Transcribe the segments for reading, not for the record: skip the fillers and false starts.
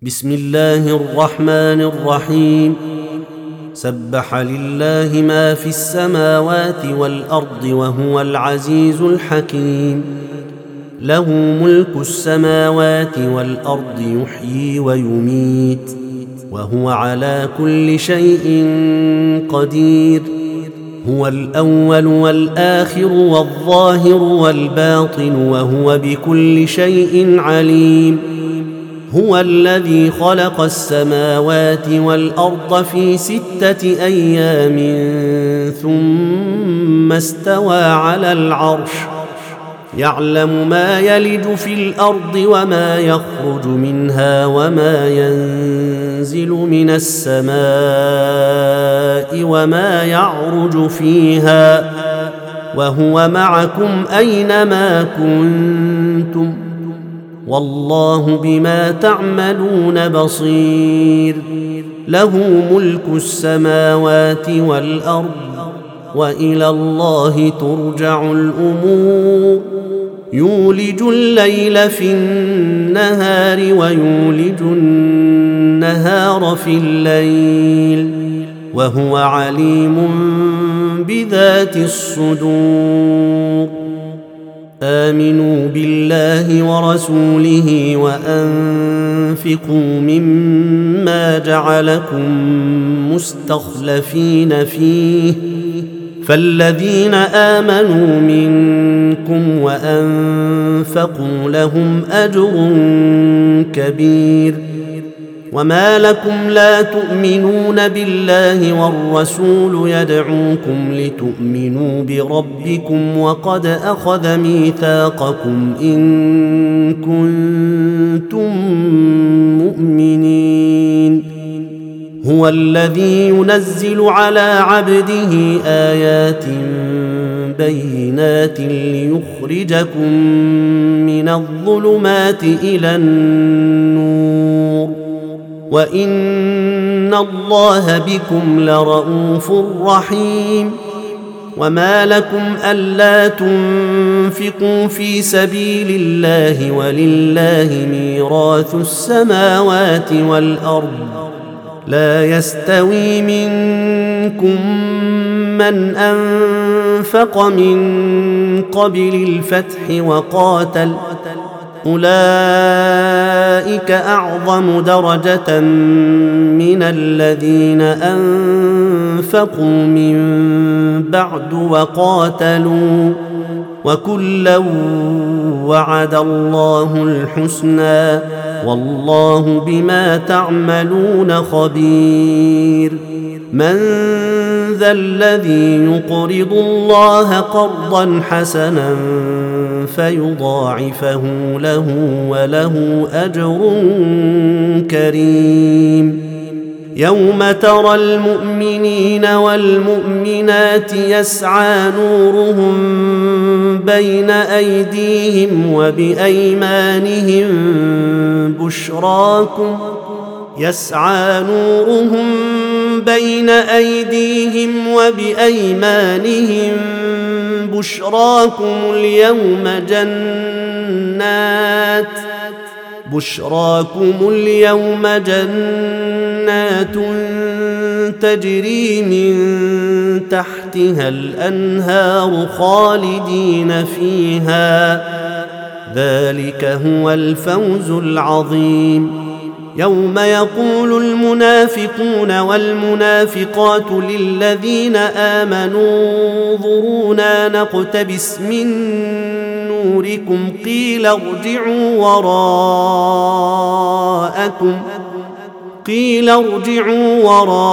بسم الله الرحمن الرحيم. سبح لله ما في السماوات والأرض وهو العزيز الحكيم. له ملك السماوات والأرض يحيي ويميت وهو على كل شيء قدير. هو الأول والآخر والظاهر والباطن وهو بكل شيء عليم. هو الذي خلق السماوات والأرض في 6 أيام ثم استوى على العرش. يعلم ما يلج في الأرض وما يخرج منها وما ينزل من السماء وما يعرج فيها وهو معكم أينما كنتم والله بما تعملون بصير. له ملك السماوات والأرض وإلى الله ترجع الأمور. يولج الليل في النهار ويولج النهار في الليل وهو عليم بذات الصدور. آمنوا بالله ورسوله وأنفقوا مما جعلكم مستخلفين فيه فالذين آمنوا منكم وأنفقوا لهم أجر كبير. وما لكم لا تؤمنون بالله والرسول يدعوكم لتؤمنوا بربكم وقد أخذ ميثاقكم إن كنتم مؤمنين. هو الذي ينزل على عبده آيات بينات ليخرجكم من الظلمات إلى النور وإن الله بكم لرءوف رحيم. وما لكم ألا تنفقوا في سبيل الله ولله ميراث السماوات والأرض. لا يستوي منكم من أنفق من قبل الفتح وقاتل أولئك أعظم درجة من الذين أنفقوا من بعد وقاتلوا وكلا وعد الله الحسنى والله بما تعملون خبير. من ذا الذي يقرض الله قرضا حسنا فيضاعفه له وله أجر كريم. يوم ترى المؤمنين والمؤمنات يسعى نورهم بين أيديهم وبأيمانهم بشراكم يسعى نورهم بين أيديهم وبأيمانهم بشراكم اليوم جنات تجري من تحتها الأنهار خالدين فيها ذلك هو الفوز العظيم. يوم يقول المنافقون والمنافقات للذين آمنوا انظرونا نقتبس من نوركم قيل ارجعوا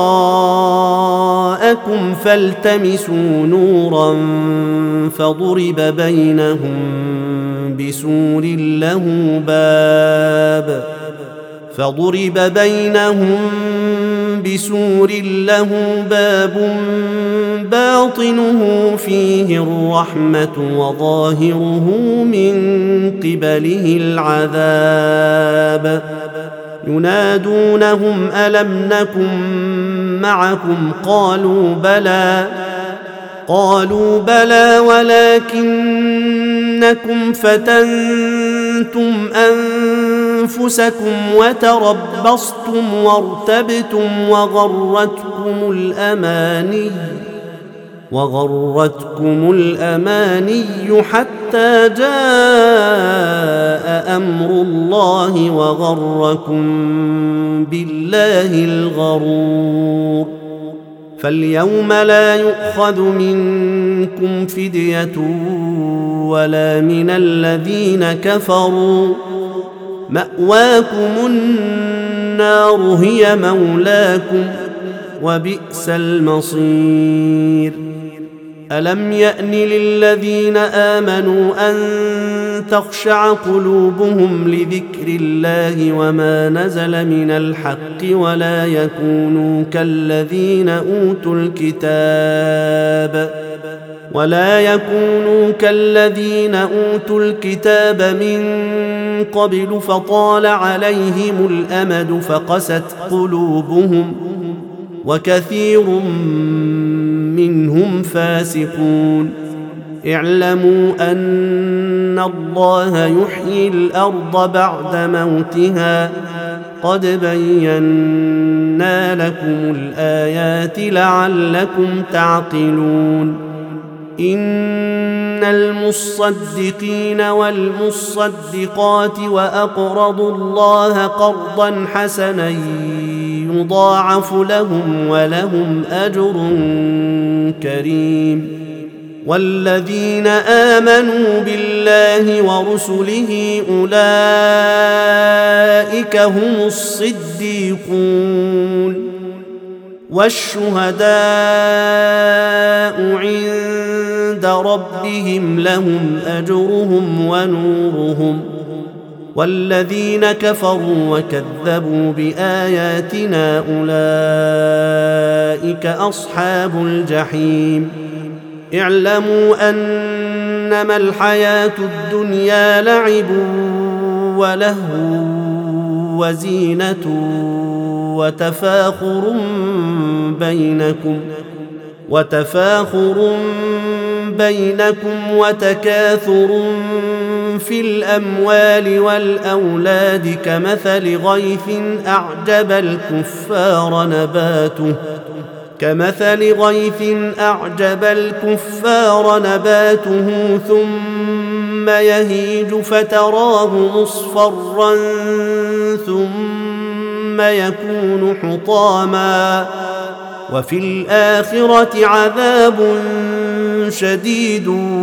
وراءكم فالتمسوا نورا فضرب بينهم بسور له باب باطنه فيه الرحمة وظاهره من قبله العذاب. ينادونهم ألم نكن معكم قالوا بلى ولكنكم فتنتم فتنتم أنفسكم وتربصتم وارتبتم وغرتكم الأماني حتى جاء أمر الله وغركم بالله الغرور. فاليوم لا يؤخذ منكم فدية ولا من الذين كفروا، مأواكم النار هي مولاكم وبئس المصير. ألم يأن للذين آمنوا أن تخشع قلوبهم لذكر الله وما نزل من الحق ولا يكونوا كالذين أوتوا الكتاب من قبل فطال عليهم الأمد فقست قلوبهم وكثير منهم فاسقون. اعلموا أن الله يحيي الأرض بعد موتها قد بينا لكم الآيات لعلكم تعقلون. إن المصدقين والمصدقات وأقرضوا الله قرضا حسنا يضاعف لهم ولهم أجر كريم. والذين آمنوا بالله ورسله أولئك هم الصديقون والشهداء عند ربهم لهم أجرهم ونورهم. والذين كفروا وكذبوا بآياتنا أولئك أصحاب الجحيم. اعلموا أنما الحياة الدنيا لعب ولهو وزينة وتفاخر بينكم وتكاثر في الأموال والأولاد كمثل غيث أعجب الكفار نباته ثم يهيج فتراه مصفرا ثم يكون حطاما وفي الآخرة عذاب شديد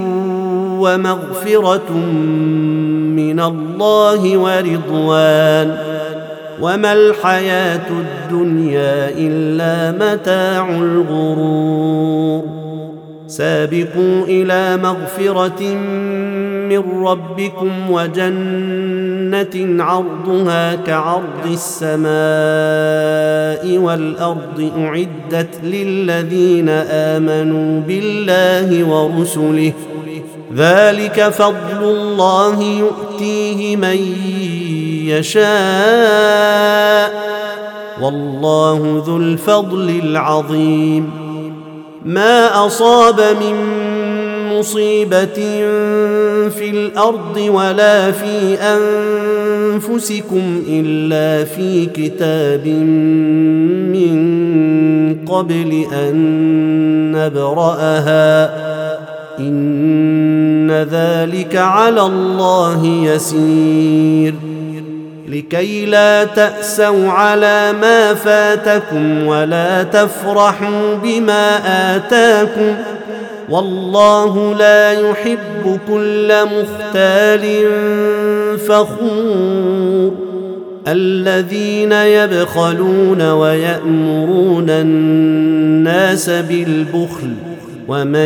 ومغفرة من الله ورضوان وما الحياة الدنيا إلا متاع الغرور. سابقوا إلى مغفرة من ربكم وجنة عرضها كعرض السماء والأرض أعدت للذين آمنوا بالله ورسله ذلك فضل الله يؤتيه من يشاء والله ذو الفضل العظيم. ما أصاب من مصيبة في الأرض ولا في أنفسكم إلا في كتاب من قبل أن نبرأها إن ذلك على الله يسير. لكي لا تأسوا على ما فاتكم ولا تفرحوا بما آتاكم والله لا يحب كل مختال فخور. الذين يبخلون ويأمرون الناس بالبخل ومن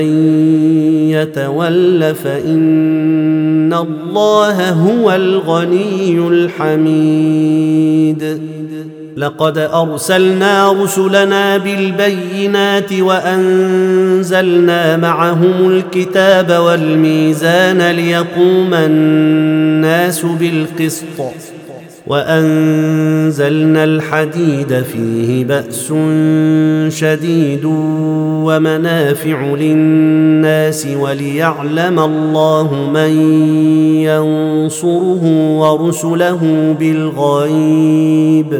يتول فإن الله هو الغني الحميد. لقد أرسلنا رسلنا بالبينات وأنزلنا معهم الكتاب والميزان ليقوم الناس بالقسط وأنزلنا الحديد فيه بأس شديد ومنافع للناس وليعلم الله من ينصره ورسله بالغيب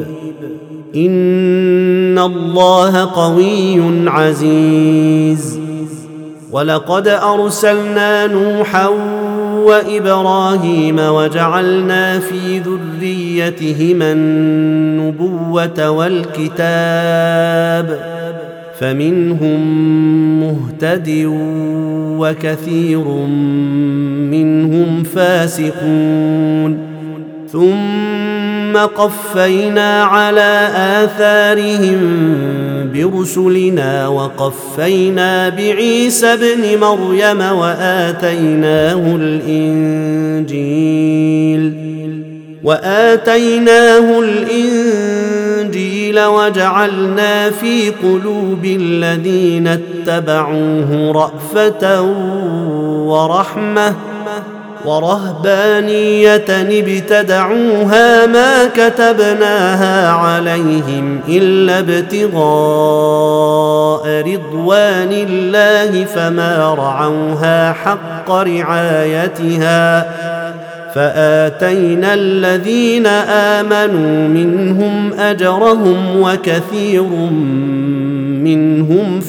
إن الله قوي عزيز. ولقد أرسلنا نوحا وإبراهيم وجعلنا في ذريتهما النبوة والكتاب فمنهم مهتد وكثير منهم فاسقون ثم قفينا على آثارهم برسلنا وقفينا بعيسى ابن مريم وآتيناه الإنجيل وجعلنا في قلوب الذين اتبعوه رأفة ورحمة ورهبانية ابتدعوها ما كتبناها عليهم إلا ابتغاء رضوان الله فما رعوها حق رعايتها فآتينا الذين آمنوا منهم أجرهم وكثير منهم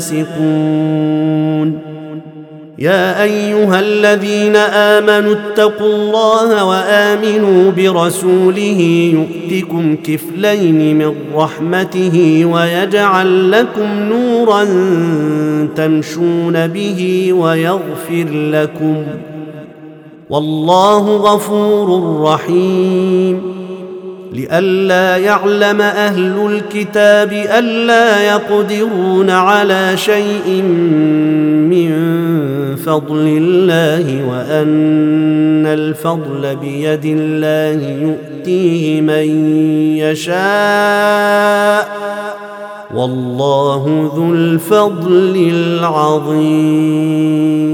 فاسقون. يا أيها الذين آمنوا اتقوا الله وآمنوا برسوله يؤتكم كفلين من رحمته ويجعل لكم نورا تمشون به ويغفر لكم والله غفور رحيم. لئلا يعلم أهل الكتاب ألا يقدرون على شيء من فضل الله وأن الفضل بيد الله يؤتيه من يشاء والله ذو الفضل العظيم.